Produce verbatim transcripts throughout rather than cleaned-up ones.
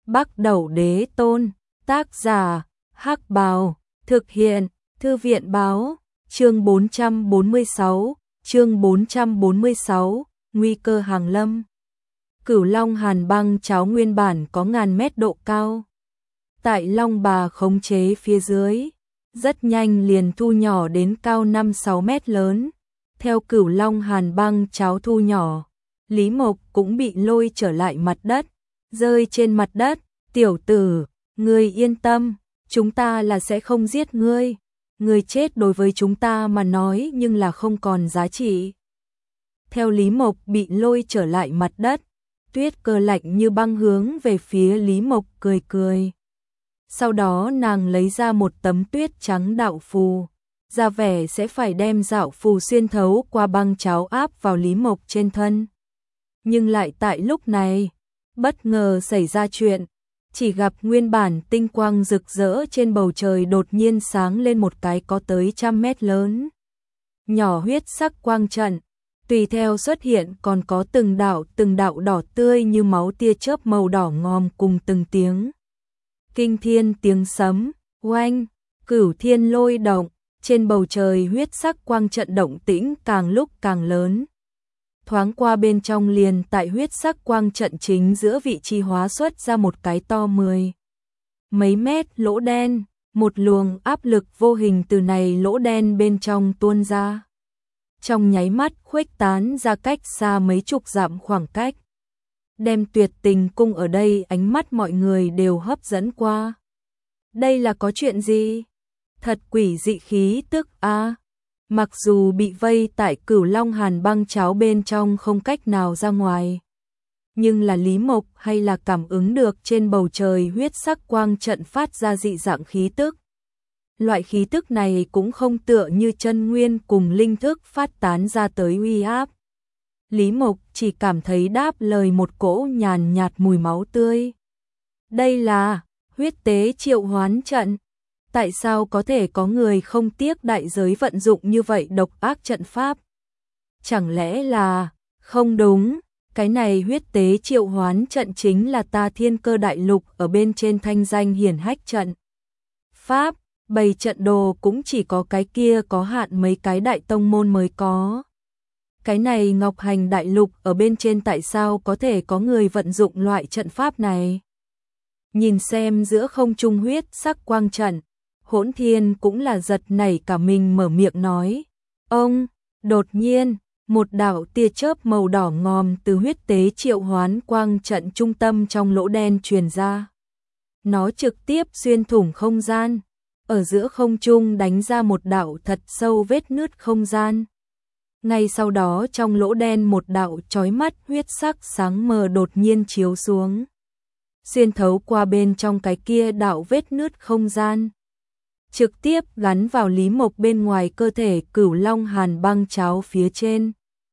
Bắc Đẩu Đế Tôn, tác giả, Hắc Bào, thực hiện, Thư viện báo, chương bốn trăm bốn mươi sáu, chương bốn trăm bốn mươi sáu, nguy cơ hàng lâm. Cửu Long Hàn Băng cháo nguyên bản có ngàn mét độ cao. Tại Long Bà khống chế phía dưới, rất nhanh liền thu nhỏ đến cao năm sáu mét lớn. Theo Cửu Long Hàn Băng cháo thu nhỏ, Lý Mộc cũng bị lôi trở lại mặt đất, rơi trên mặt đất. Tiểu tử, ngươi yên tâm, chúng ta là sẽ không giết ngươi. Ngươi chết đối với chúng ta mà nói nhưng là không còn giá trị. Theo Lý Mộc bị lôi trở lại mặt đất, Tuyết Cơ lạnh như băng hướng về phía Lý Mộc cười cười. Sau đó nàng lấy ra một tấm tuyết trắng đạo phù, ra vẻ sẽ phải đem đạo phù xuyên thấu qua băng cháo áp vào Lý Mộc trên thân. Nhưng lại tại lúc này, bất ngờ xảy ra chuyện, chỉ gặp nguyên bản tinh quang rực rỡ trên bầu trời đột nhiên sáng lên một cái có tới trăm mét lớn. Nhỏ huyết sắc quang trận, tùy theo xuất hiện còn có từng đạo từng đạo đỏ tươi như máu tia chớp màu đỏ ngòm cùng từng tiếng. Kinh thiên tiếng sấm, oanh, cửu thiên lôi động, trên bầu trời huyết sắc quang trận động tĩnh càng lúc càng lớn. Thoáng qua bên trong liền tại huyết sắc quang trận chính giữa vị trí hóa xuất ra một cái to mười mấy mét lỗ đen, một luồng áp lực vô hình từ này lỗ đen bên trong tuôn ra. Trong nháy mắt khuếch tán ra cách xa mấy chục dặm khoảng cách. Đem Tuyệt Tình cung ở đây ánh mắt mọi người đều hấp dẫn qua. Đây là có chuyện gì? Thật quỷ dị khí tức a. À. Mặc dù bị vây tại Cửu Long Hàn Băng cháo bên trong không cách nào ra ngoài, nhưng là Lý Mộc hay là cảm ứng được trên bầu trời huyết sắc quang trận phát ra dị dạng khí tức. Loại khí tức này cũng không tựa như chân nguyên cùng linh thức phát tán ra tới uy áp. Lý Mộc chỉ cảm thấy đáp lời một cỗ nhàn nhạt mùi máu tươi. Đây là huyết tế triệu hoán trận. Tại sao có thể có người không tiếc đại giới vận dụng như vậy độc ác trận pháp? Chẳng lẽ là... Không đúng, cái này huyết tế triệu hoán trận chính là ta Thiên Cơ Đại Lục ở bên trên thanh danh hiển hách trận pháp, bày trận đồ cũng chỉ có cái kia có hạn mấy cái đại tông môn mới có. Cái này Ngọc Hành Đại Lục ở bên trên tại sao có thể có người vận dụng loại trận pháp này? Nhìn xem giữa không trung huyết sắc quang trận, Hỗn Thiên cũng là giật nảy cả mình mở miệng nói. Ông, đột nhiên, một đạo tia chớp màu đỏ ngòm từ huyết tế triệu hoán quang trận trung tâm trong lỗ đen truyền ra. Nó trực tiếp xuyên thủng không gian, ở giữa không trung đánh ra một đạo thật sâu vết nứt không gian. Ngay sau đó trong lỗ đen một đạo chói mắt huyết sắc sáng mờ đột nhiên chiếu xuống, xuyên thấu qua bên trong cái kia đạo vết nứt không gian, trực tiếp gắn vào Lý Mộc bên ngoài cơ thể Cửu Long Hàn Băng cháo phía trên,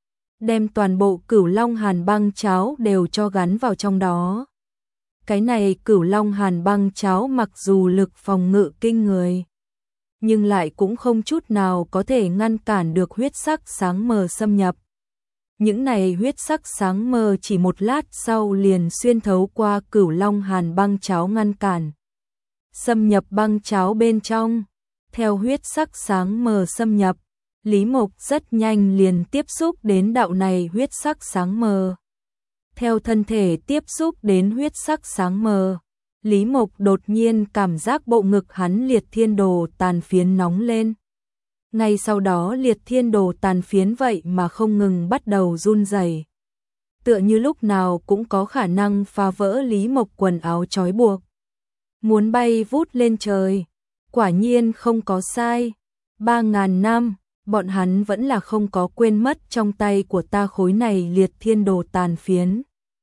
đem toàn bộ Cửu Long Hàn Băng cháo đều cho gắn vào trong đó. Cái này Cửu Long Hàn Băng cháo mặc dù lực phòng ngự kinh người, nhưng lại cũng không chút nào có thể ngăn cản được huyết sắc sáng mờ xâm nhập. Những này huyết sắc sáng mờ chỉ một lát sau liền xuyên thấu qua Cửu Long Hàn Băng cháo ngăn cản, xâm nhập băng cháo bên trong. Theo huyết sắc sáng mờ xâm nhập, Lý Mộc rất nhanh liền tiếp xúc đến đạo này huyết sắc sáng mờ. Theo thân thể tiếp xúc đến huyết sắc sáng mờ, Lý Mộc đột nhiên cảm giác bộ ngực hắn liệt thiên đồ tàn phiến nóng lên. Ngay sau đó liệt thiên đồ tàn phiến vậy mà không ngừng bắt đầu run rẩy, tựa như lúc nào cũng có khả năng phá vỡ Lý Mộc quần áo trói buộc, muốn bay vút lên trời. Quả nhiên không có sai, ba ngàn năm, bọn hắn vẫn là không có quên mất trong tay của ta khối này liệt thiên đồ tàn phiến.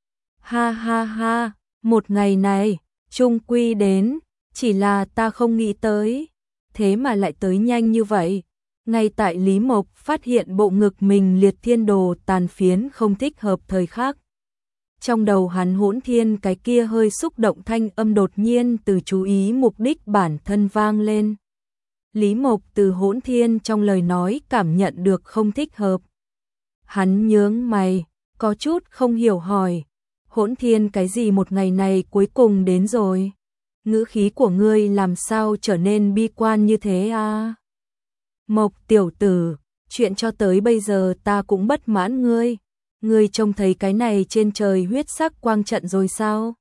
Ha ha ha, một ngày này, chung quy đến, chỉ là ta không nghĩ tới, thế mà lại tới nhanh như vậy. Ngay tại Lý Mộc phát hiện bộ ngực mình liệt thiên đồ tàn phiến không thích hợp thời khắc, trong đầu hắn Hỗn Thiên cái kia hơi xúc động thanh âm đột nhiên từ chú ý mục đích bản thân vang lên. Lý Mộc từ Hỗn Thiên trong lời nói cảm nhận được không thích hợp. Hắn nhướng mày, có chút không hiểu hỏi, Hỗn Thiên, cái gì một ngày này cuối cùng đến rồi? Ngữ khí của ngươi làm sao trở nên bi quan như thế à? Mộc tiểu tử, chuyện cho tới bây giờ ta cũng bất mãn ngươi. Ngươi trông thấy cái này trên trời huyết sắc quang trận rồi sao?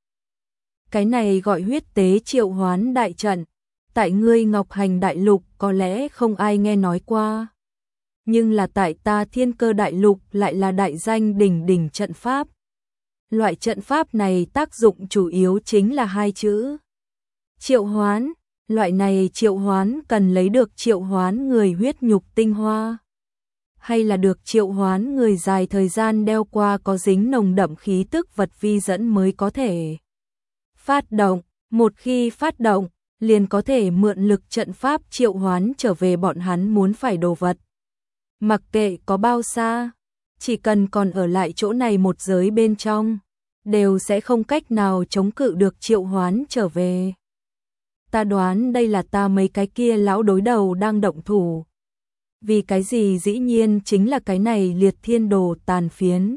Cái này gọi huyết tế triệu hoán đại trận. Tại ngươi Ngọc Hành Đại Lục có lẽ không ai nghe nói qua. Nhưng là tại ta Thiên Cơ Đại Lục lại là đại danh đỉnh đỉnh trận pháp. Loại trận pháp này tác dụng chủ yếu chính là hai chữ. Triệu hoán, loại này triệu hoán cần lấy được triệu hoán người huyết nhục tinh hoa. Hay là được triệu hoán người dài thời gian đeo qua có dính nồng đậm khí tức vật vi dẫn mới có thể phát động. Một khi phát động, liền có thể mượn lực trận pháp triệu hoán trở về bọn hắn muốn phải đồ vật. Mặc kệ có bao xa, chỉ cần còn ở lại chỗ này một giới bên trong, đều sẽ không cách nào chống cự được triệu hoán trở về. Ta đoán đây là ta mấy cái kia lão đối đầu đang động thủ. Vì cái gì? Dĩ nhiên chính là cái này liệt thiên đồ tàn phiến.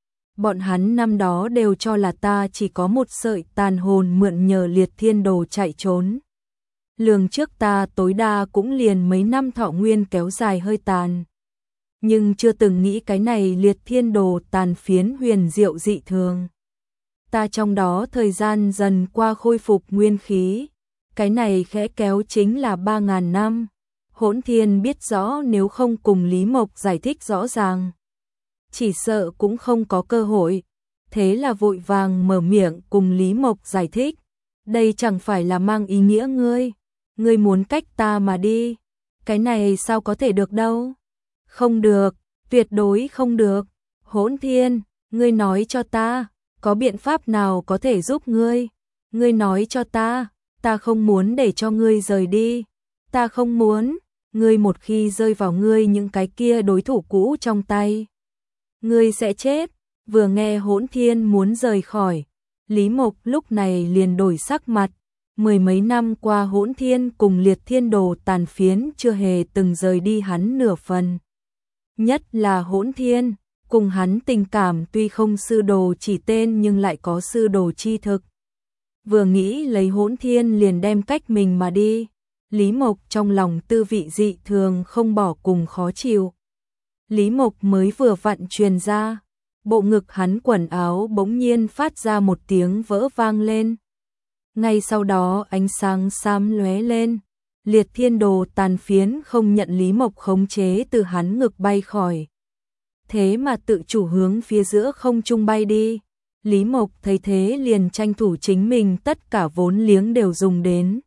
Bọn hắn năm đó đều cho là ta chỉ có một sợi tàn hồn mượn nhờ liệt thiên đồ chạy trốn. Lường trước ta tối đa cũng liền mấy năm thọ nguyên kéo dài hơi tàn. Nhưng chưa từng nghĩ cái này liệt thiên đồ tàn phiến huyền diệu dị thường. Ta trong đó thời gian dần qua khôi phục nguyên khí. Cái này khẽ kéo chính là ba ngàn năm. Hỗn Thiên biết rõ nếu không cùng Lý Mộc giải thích rõ ràng, chỉ sợ cũng không có cơ hội. Thế là vội vàng mở miệng cùng Lý Mộc giải thích. Đây chẳng phải là mang ý nghĩa ngươi. Ngươi muốn cách ta mà đi. Cái này sao có thể được đâu. Không được, tuyệt đối không được. Hỗn Thiên, ngươi nói cho ta, có biện pháp nào có thể giúp ngươi? Ngươi nói cho ta, ta không muốn để cho ngươi rời đi. Ta không muốn, ngươi một khi rơi vào ngươi những cái kia đối thủ cũ trong tay, ngươi sẽ chết. Vừa nghe Hỗn Thiên muốn rời khỏi, Lý Mộc lúc này liền đổi sắc mặt. Mười mấy năm qua Hỗn Thiên cùng liệt thiên đồ tàn phiến chưa hề từng rời đi hắn nửa phần. Nhất là Hỗn Thiên, cùng hắn tình cảm tuy không sư đồ chỉ tên nhưng lại có sư đồ chi thực. Vừa nghĩ lấy Hỗn Thiên liền đem cách mình mà đi, Lý Mộc trong lòng tư vị dị thường không bỏ cùng khó chịu. Lý Mộc mới vừa vặn truyền ra, bộ ngực hắn quần áo bỗng nhiên phát ra một tiếng vỡ vang lên. Ngay sau đó ánh sáng xám lóe lên, liệt thiên đồ tàn phiến không nhận Lý Mộc khống chế từ hắn ngực bay khỏi. Thế mà tự chủ hướng phía giữa không trung bay đi. Lý Mộc thấy thế liền tranh thủ chính mình tất cả vốn liếng đều dùng đến.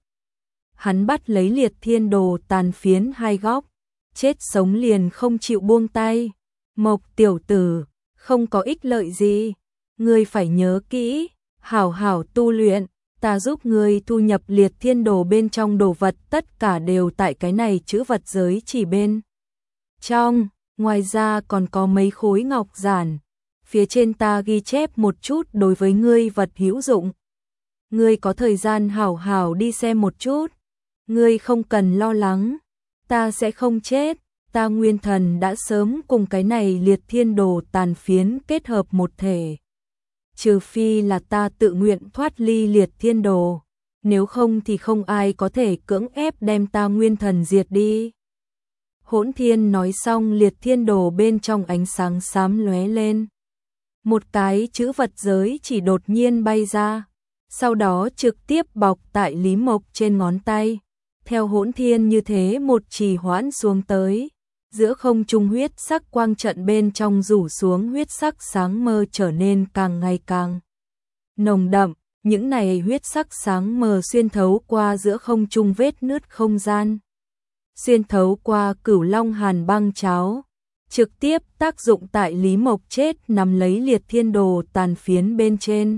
Hắn bắt lấy liệt thiên đồ tàn phiến hai góc, chết sống liền không chịu buông tay. Mộc tiểu tử, không có ích lợi gì, ngươi phải nhớ kỹ, hảo hảo tu luyện, ta giúp ngươi thu nhập liệt thiên đồ bên trong đồ vật tất cả đều tại cái này chữ vật giới chỉ bên trong, ngoài ra còn có mấy khối ngọc giản, phía trên ta ghi chép một chút đối với ngươi vật hữu dụng. Ngươi có thời gian hảo hảo đi xem một chút, ngươi không cần lo lắng, ta sẽ không chết, ta nguyên thần đã sớm cùng cái này liệt thiên đồ tàn phiến kết hợp một thể. Trừ phi là ta tự nguyện thoát ly liệt thiên đồ, nếu không thì không ai có thể cưỡng ép đem ta nguyên thần diệt đi. Hỗn Thiên nói xong liệt thiên đồ bên trong ánh sáng xám lóe lên. Một cái chữ vật giới chỉ đột nhiên bay ra, sau đó trực tiếp bọc tại Lý Mộc trên ngón tay. Theo Hỗn Thiên như thế một trì hoãn xuống tới, giữa không trung huyết sắc quang trận bên trong rủ xuống huyết sắc sáng mờ trở nên càng ngày càng nồng đậm. Những này huyết sắc sáng mờ xuyên thấu qua giữa không trung vết nứt không gian, xuyên thấu qua cửu long hàn băng cháo, trực tiếp tác dụng tại Lý Mộc chết nắm lấy liệt thiên đồ tàn phiến bên trên.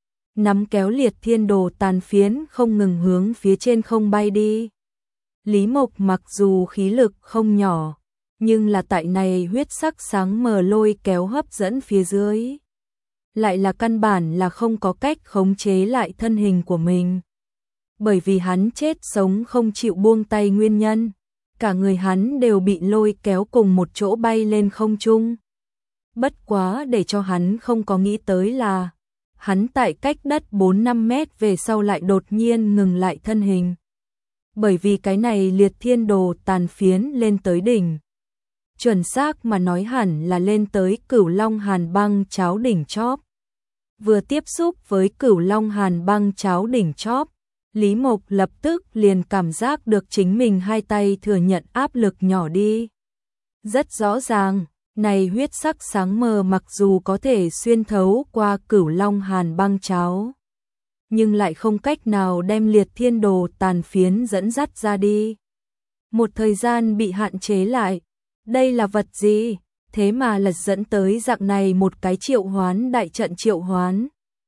Nắm kéo liệt thiên đồ tàn phiến không ngừng hướng phía trên không bay đi. Lý Mộc mặc dù khí lực không nhỏ, nhưng là tại này huyết sắc sáng mờ lôi kéo hấp dẫn phía dưới, lại là căn bản là không có cách khống chế lại thân hình của mình. Bởi vì hắn chết sống không chịu buông tay nguyên nhân, cả người hắn đều bị lôi kéo cùng một chỗ bay lên không trung. Bất quá để cho hắn không có nghĩ tới là, hắn tại cách đất bốn năm mét về sau lại đột nhiên ngừng lại thân hình. Bởi vì cái này liệt thiên đồ tàn phiến lên tới đỉnh. Chuẩn xác mà nói hẳn là lên tới Cửu Long Hàn Băng Cháo đỉnh chóp. Vừa tiếp xúc với Cửu Long Hàn Băng Cháo đỉnh chóp, Lý Mộc lập tức liền cảm giác được chính mình hai tay thừa nhận áp lực nhỏ đi. Rất rõ ràng, này huyết sắc sáng mờ mặc dù có thể xuyên thấu qua Cửu Long Hàn Băng Cháo, nhưng lại không cách nào đem liệt thiên đồ tàn phiến dẫn dắt ra đi. Một thời gian bị hạn chế lại, đây là vật gì? Thế mà là dẫn tới dạng này một cái triệu hoán đại trận triệu hoán.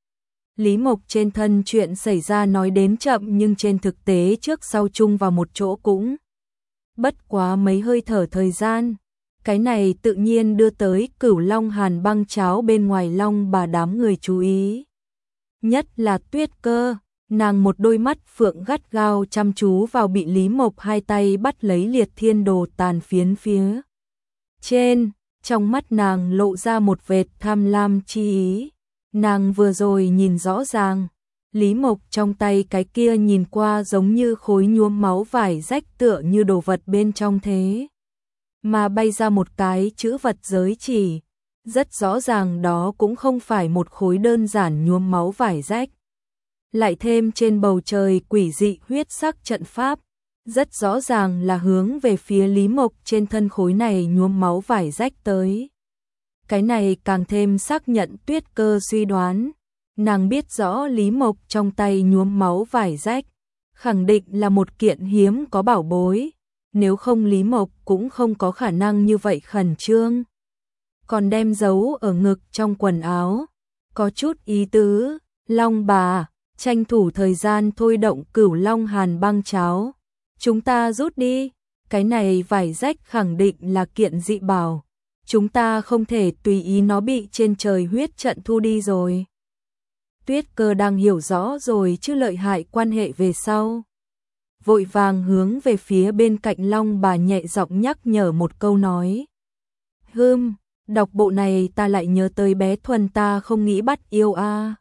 Lý Mộc trên thân chuyện xảy ra nói đến chậm nhưng trên thực tế trước sau chung vào một chỗ cũng. Bất quá mấy hơi thở thời gian, cái này tự nhiên đưa tới Cửu Long Hàn Băng Cháo bên ngoài Long Bà đám người chú ý. Nhất là Tuyết Cơ, nàng một đôi mắt phượng gắt gao chăm chú vào bị Lý Mộc hai tay bắt lấy liệt thiên đồ tàn phiến phía trên, trong mắt nàng lộ ra một vệt tham lam chi ý. Nàng vừa rồi nhìn rõ ràng, Lý Mộc trong tay cái kia nhìn qua giống như khối nhuốm máu vải rách tựa như đồ vật bên trong thế. Mà bay ra một cái chữ vật giới chỉ, rất rõ ràng đó cũng không phải một khối đơn giản nhuốm máu vải rách. Lại thêm trên bầu trời quỷ dị huyết sắc trận pháp, rất rõ ràng là hướng về phía Lý Mộc trên thân khối này nhuốm máu vải rách tới. Cái này càng thêm xác nhận Tuyết Cơ suy đoán, nàng biết rõ Lý Mộc trong tay nhuốm máu vải rách, khẳng định là một kiện hiếm có bảo bối, nếu không Lý Mộc cũng không có khả năng như vậy khẩn trương. Còn đem giấu ở ngực trong quần áo, có chút ý tứ. Long Bà, tranh thủ thời gian thôi động Cửu Long Hàn Băng Cháo. Chúng ta rút đi, cái này vải rách khẳng định là kiện dị bảo. Chúng ta không thể tùy ý nó bị trên trời huyết trận thu đi rồi. Tuyết Cơ đang hiểu rõ rồi chứ lợi hại quan hệ về sau. Vội vàng hướng về phía bên cạnh Long Bà nhẹ giọng nhắc nhở một câu nói. Hừm, đọc bộ này ta lại nhớ tới bé Thuần ta không nghĩ bắt yêu a.